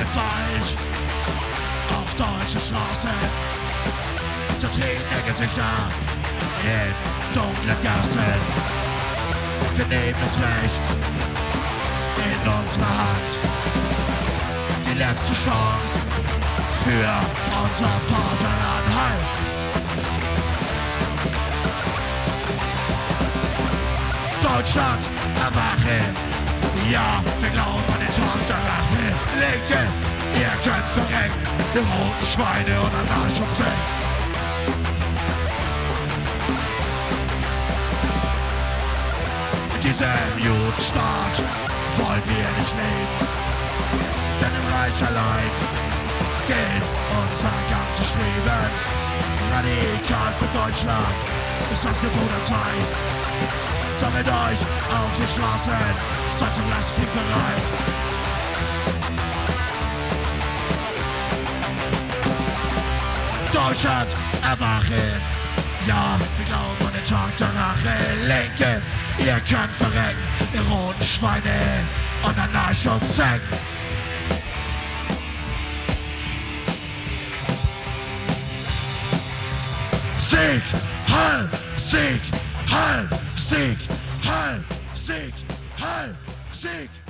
Gewalt auf deutsche Straßen, zertretene Gesichter in dunklen Gassen. Wir nehmen das Recht in unsere Hand, die letzte Chance für unser Vaterland. Halt! Deutschland, erwache! Ja, wir glauben an den Tag der Rache. Linke, ihr könnt verrecken, die roten Schweine und Anarch und Seng. In diesem Judenstaat wollen wir nicht leben, denn im Reich allein gilt unser ganzes Leben. Radikal für Deutschland ist das Gebot der Zeit. Sammelt euch auf die Straßen, seid zum Lastkrieg bereit. Deutschland, erwache! Ja, wir glauben an den Tag der Rache. Linke, ihr könnt verrecken, ihr roten Schweine und Anarch und Seng. Sieg, Heil, Sieg, Heil, Sieg, Heil, Sieg, Heil, Sieg.